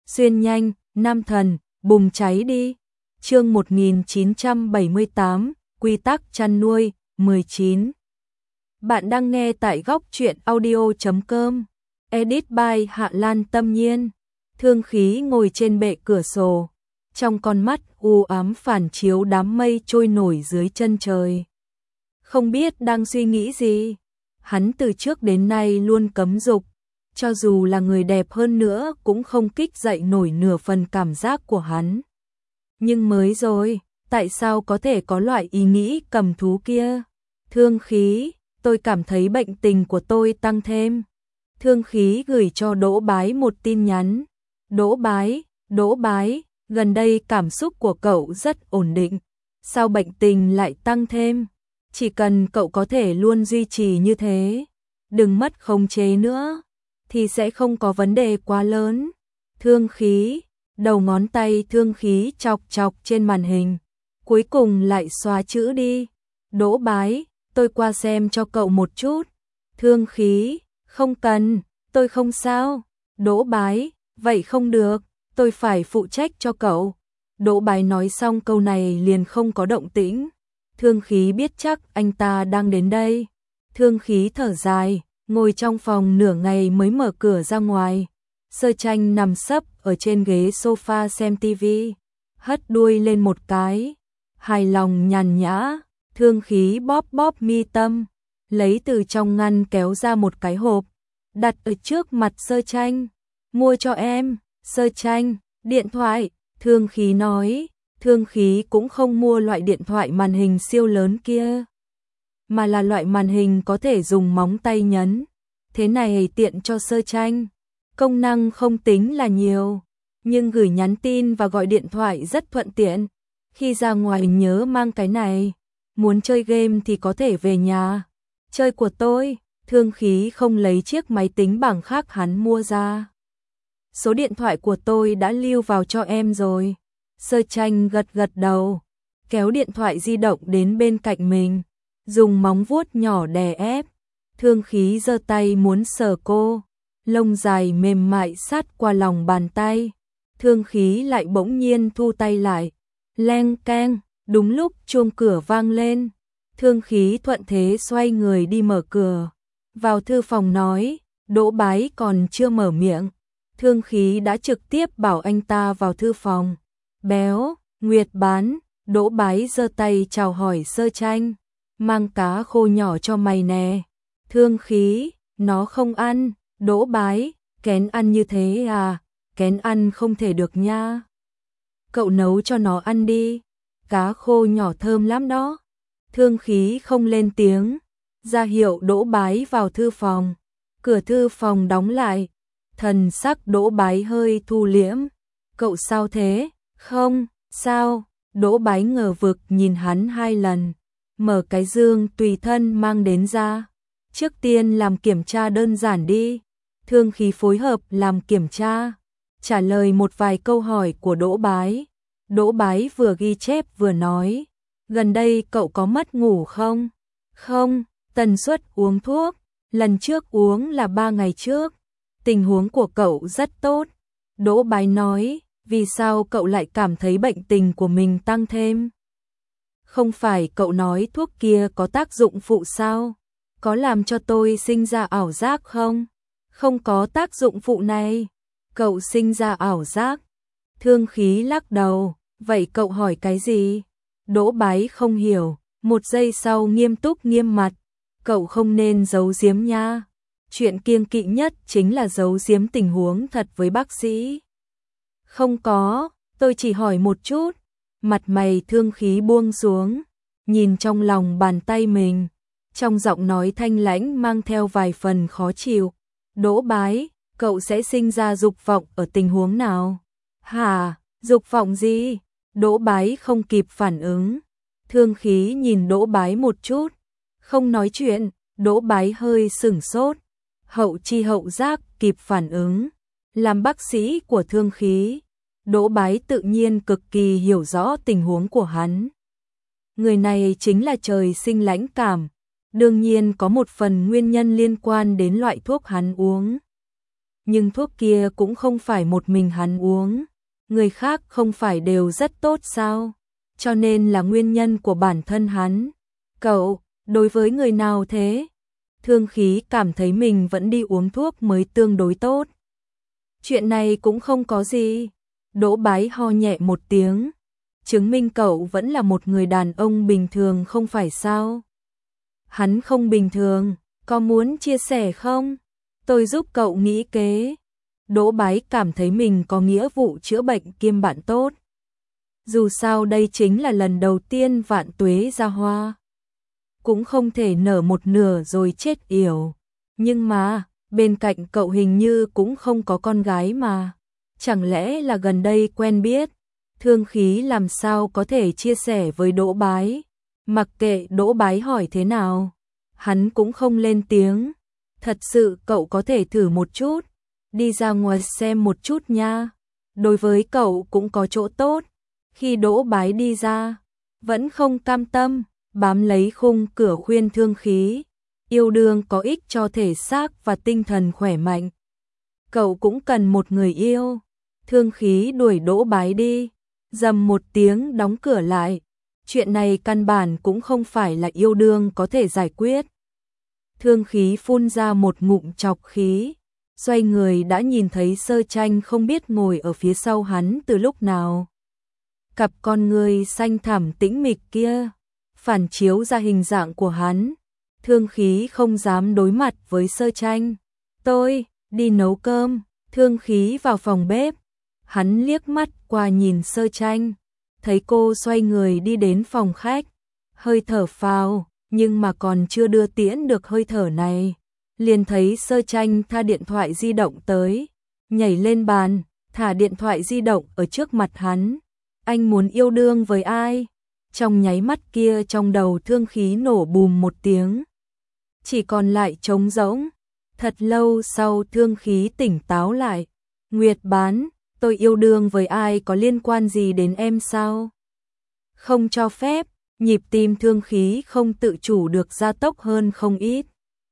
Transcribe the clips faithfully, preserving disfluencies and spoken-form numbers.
xuyên nhanh, nam thần, bùng cháy đi. Chương một nghìn chín trăm bảy mươi tám, quy tắc chăn nuôi, mười chín. Bạn đang nghe tại góc truyện audio chấm com. Edit by Hạ Lan Tâm Nhiên. Thương Khí ngồi trên bệ cửa sổ, trong con mắt u ám phản chiếu đám mây trôi nổi dưới chân trời. Không biết đang suy nghĩ gì. Hắn từ trước đến nay luôn cấm dục, cho dù là người đẹp hơn nữa cũng không kích dậy nổi nửa phần cảm giác của hắn. Nhưng mới rồi, tại sao có thể có loại ý nghĩ cầm thú kia? Thương Khí, tôi cảm thấy bệnh tình của tôi tăng thêm. Thương Khí gửi cho Đỗ Bái một tin nhắn. Đỗ Bái, Đỗ Bái, gần đây cảm xúc của cậu rất ổn định. Sao bệnh tình lại tăng thêm? Chỉ cần cậu có thể luôn duy trì như thế, đừng mất khống chế nữa, thì sẽ không có vấn đề quá lớn. Thương Khí, đầu ngón tay Thương Khí chọc chọc trên màn hình, cuối cùng lại xóa chữ đi. Đỗ Bái, tôi qua xem cho cậu một chút. Thương Khí, không cần, tôi không sao. Đỗ Bái, vậy không được, tôi phải phụ trách cho cậu. Đỗ Bái nói xong câu này liền không có động tĩnh. Thương Khí biết chắc anh ta đang đến đây. Thương Khí thở dài, ngồi trong phòng nửa ngày mới mở cửa ra ngoài. Sơ Tranh nằm sấp ở trên ghế sofa xem tivi, hất đuôi lên một cái, hài lòng nhàn nhã. Thương Khí bóp bóp mi tâm, lấy từ trong ngăn kéo ra một cái hộp, đặt ở trước mặt Sơ Tranh. Mua cho em. Sơ Tranh, điện thoại. Thương Khí nói. Thương Khí cũng không mua loại điện thoại màn hình siêu lớn kia, mà là loại màn hình có thể dùng móng tay nhấn. Thế này tiện cho Sơ Tranh. Công năng không tính là nhiều, nhưng gửi nhắn tin và gọi điện thoại rất thuận tiện. Khi ra ngoài nhớ mang cái này. Muốn chơi game thì có thể về nhà chơi của tôi. Thương Khí không lấy chiếc máy tính bảng khác hắn mua ra. Số điện thoại của tôi đã lưu vào cho em rồi. Sơ Tranh gật gật đầu, kéo điện thoại di động đến bên cạnh mình, dùng móng vuốt nhỏ đè ép. Thương Khí giơ tay muốn sờ cô, lông dài mềm mại sát qua lòng bàn tay. Thương Khí lại bỗng nhiên thu tay lại. Leng keng, đúng lúc chuông cửa vang lên. Thương Khí thuận thế xoay người đi mở cửa. Vào thư phòng nói, Đỗ Bái còn chưa mở miệng, Thương Khí đã trực tiếp bảo anh ta vào thư phòng. Béo, Nguyệt Bán. Đỗ Bái giơ tay chào hỏi Sơ Tranh. Mang cá khô nhỏ cho mày nè. Thương Khí, nó không ăn. Đỗ Bái, kén ăn như thế à? Kén ăn không thể được nha. Cậu nấu cho nó ăn đi. Cá khô nhỏ thơm lắm đó. Thương Khí không lên tiếng, ra hiệu Đỗ Bái vào thư phòng. Cửa thư phòng đóng lại. Thần sắc Đỗ Bái hơi thu liễm. Cậu sao thế? Không, sao? Đỗ Bái ngờ vực nhìn hắn hai lần, mở cái dương tùy thân mang đến ra. Trước tiên làm kiểm tra đơn giản đi. Thương Khí phối hợp làm kiểm tra, trả lời một vài câu hỏi của Đỗ Bái. Đỗ Bái vừa ghi chép vừa nói, gần đây cậu có mất ngủ không? Không. Tần suất uống thuốc, lần trước uống là ba ngày trước. Tình huống của cậu rất tốt. Đỗ Bái nói, vì sao cậu lại cảm thấy bệnh tình của mình tăng thêm? Không phải cậu nói thuốc kia có tác dụng phụ sao? Có làm cho tôi sinh ra ảo giác không? Không có tác dụng phụ này. Cậu sinh ra ảo giác. Thương Khí lắc đầu, vậy cậu hỏi cái gì? Đỗ Bái không hiểu, một giây sau nghiêm túc nghiêm mặt. Cậu không nên giấu giếm nha. Chuyện kiêng kỵ nhất chính là giấu giếm tình huống thật với bác sĩ. Không có, tôi chỉ hỏi một chút. Mặt mày Thương Khí buông xuống, nhìn trong lòng bàn tay mình, trong giọng nói thanh lãnh mang theo vài phần khó chịu. Đỗ Bái, cậu sẽ sinh ra dục vọng ở tình huống nào? Hả, dục vọng gì? Đỗ Bái không kịp phản ứng. Thương Khí nhìn Đỗ Bái một chút, không nói chuyện. Đỗ Bái hơi sửng sốt, hậu chi hậu giác kịp phản ứng. Làm bác sĩ của Thương Khí, Đỗ Bái tự nhiên cực kỳ hiểu rõ tình huống của hắn. Người này chính là trời sinh lãnh cảm, đương nhiên có một phần nguyên nhân liên quan đến loại thuốc hắn uống. nhưng thuốc kia cũng không phải một mình hắn uống, người khác không phải đều rất tốt sao? Cho nên là nguyên nhân của bản thân hắn. Cậu, đối với người nào thế? Thương Khí cảm thấy mình vẫn đi uống thuốc mới tương đối tốt. Chuyện này cũng không có gì. Đỗ Bái ho nhẹ một tiếng. Chứng minh cậu vẫn là một người đàn ông bình thường không phải sao? Hắn không bình thường, có muốn chia sẻ không? Tôi giúp cậu nghĩ kế. Đỗ Bái cảm thấy mình có nghĩa vụ chữa bệnh kiêm bạn tốt. Dù sao đây chính là lần đầu tiên Vạn Tuế ra hoa. Cũng không thể nở một nửa rồi chết yểu. Nhưng mà, bên cạnh cậu hình như cũng không có con gái mà. Chẳng lẽ là gần đây quen biết? Thương Khí làm sao có thể chia sẻ với Đỗ Bái? Mặc kệ Đỗ Bái hỏi thế nào, hắn cũng không lên tiếng. Thật sự cậu có thể thử một chút, đi ra ngoài xem một chút nha. Đối với cậu cũng có chỗ tốt. Khi Đỗ Bái đi ra, vẫn không cam tâm, bám lấy khung cửa khuyên Thương Khí. Yêu đương có ích cho thể xác và tinh thần khỏe mạnh. Cậu cũng cần một người yêu. Thương Khí đuổi Đỗ Bái đi, dầm một tiếng đóng cửa lại. Chuyện này căn bản cũng không phải là yêu đương có thể giải quyết. Thương Khí phun ra một ngụm trọc khí, xoay người đã nhìn thấy Sơ Tranh không biết ngồi ở phía sau hắn từ lúc nào. Cặp con người xanh thẳm tĩnh mịch kia, phản chiếu ra hình dạng của hắn. Thương Khí không dám đối mặt với Sơ Tranh. Tôi, đi nấu cơm. Thương Khí vào phòng bếp. Hắn liếc mắt qua nhìn Sơ Tranh, thấy cô xoay người đi đến phòng khách, hơi thở phào, nhưng mà còn chưa đưa tiễn được hơi thở này, liền thấy Sơ Tranh tha điện thoại di động tới, nhảy lên bàn, thả điện thoại di động ở trước mặt hắn. Anh muốn yêu đương với ai? Trong nháy mắt kia trong đầu Thương Khí nổ bùm một tiếng, chỉ còn lại trống rỗng. Thật lâu sau Thương Khí tỉnh táo lại. Nguyệt Bán, tôi yêu đương với ai có liên quan gì đến em sao? Không cho phép. Nhịp tim Thương Khí không tự chủ được gia tốc hơn không ít.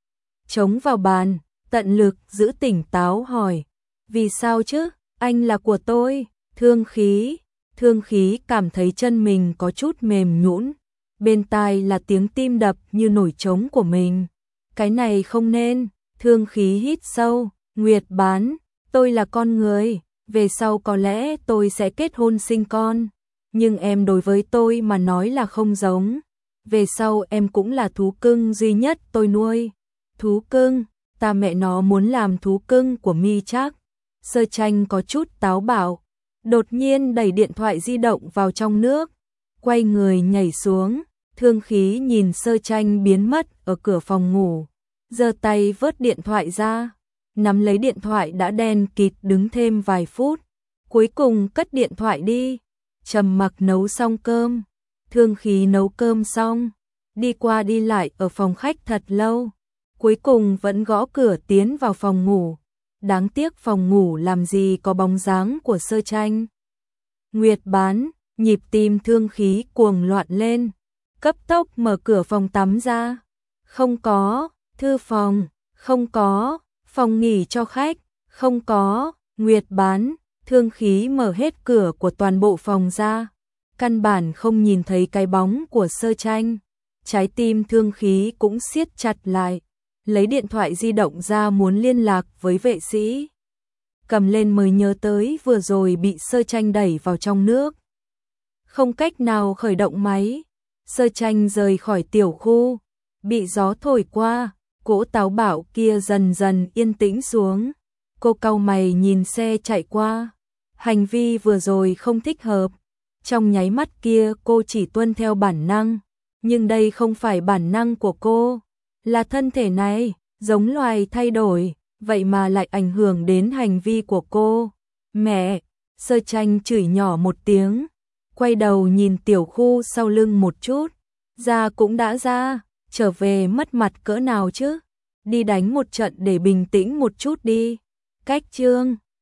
Chống vào bàn, tận lực giữ tỉnh táo hỏi. Vì sao chứ? Anh là của tôi. Thương Khí. Thương Khí cảm thấy chân mình có chút mềm nhũn. Bên tai là tiếng tim đập như nổi trống của mình. Cái này không nên. Thương Khí hít sâu. Nguyệt Bán, tôi là con người. Về sau có lẽ tôi sẽ kết hôn sinh con. Nhưng em đối với tôi mà nói là không giống. Về sau em cũng là thú cưng duy nhất tôi nuôi. Thú cưng, ta mẹ nó muốn làm thú cưng của Mi Trác. Sơ Tranh có chút táo bạo, đột nhiên đẩy điện thoại di động vào trong nước, quay người nhảy xuống. Thương Khí nhìn Sơ Tranh biến mất ở cửa phòng ngủ, giơ tay vớt điện thoại ra, nắm lấy điện thoại đã đen kịt đứng thêm vài phút, cuối cùng cất điện thoại đi. Trầm mặc nấu xong cơm. Thương Khí nấu cơm xong, đi qua đi lại ở phòng khách thật lâu, cuối cùng vẫn gõ cửa tiến vào phòng ngủ. Đáng tiếc phòng ngủ làm gì có bóng dáng của Sơ Tranh. Nguyệt Bán, nhịp tim Thương Khí cuồng loạn lên, cấp tốc mở cửa phòng tắm ra. Không có. Thư phòng, không có. Phòng nghỉ cho khách, không có. Nguyệt Bán. Thương Khí mở hết cửa của toàn bộ phòng ra, căn bản không nhìn thấy cái bóng của Sơ Tranh. Trái tim Thương Khí cũng siết chặt lại, lấy điện thoại di động ra muốn liên lạc với vệ sĩ. Cầm lên mới nhớ tới vừa rồi bị Sơ Tranh đẩy vào trong nước. Không cách nào khởi động máy. Sơ Tranh rời khỏi tiểu khu, bị gió thổi qua, cỗ táo bạo kia dần dần yên tĩnh xuống. Cô cau mày nhìn xe chạy qua. Hành vi vừa rồi không thích hợp. Trong nháy mắt kia cô chỉ tuân theo bản năng. Nhưng đây không phải bản năng của cô. Là thân thể này, giống loài thay đổi, vậy mà lại ảnh hưởng đến hành vi của cô. Mẹ! Sơ Tranh chửi nhỏ một tiếng. Quay đầu nhìn tiểu khu sau lưng một chút. Ra cũng đã ra, trở về mất mặt cỡ nào chứ. Đi đánh một trận để bình tĩnh một chút đi. Cách chương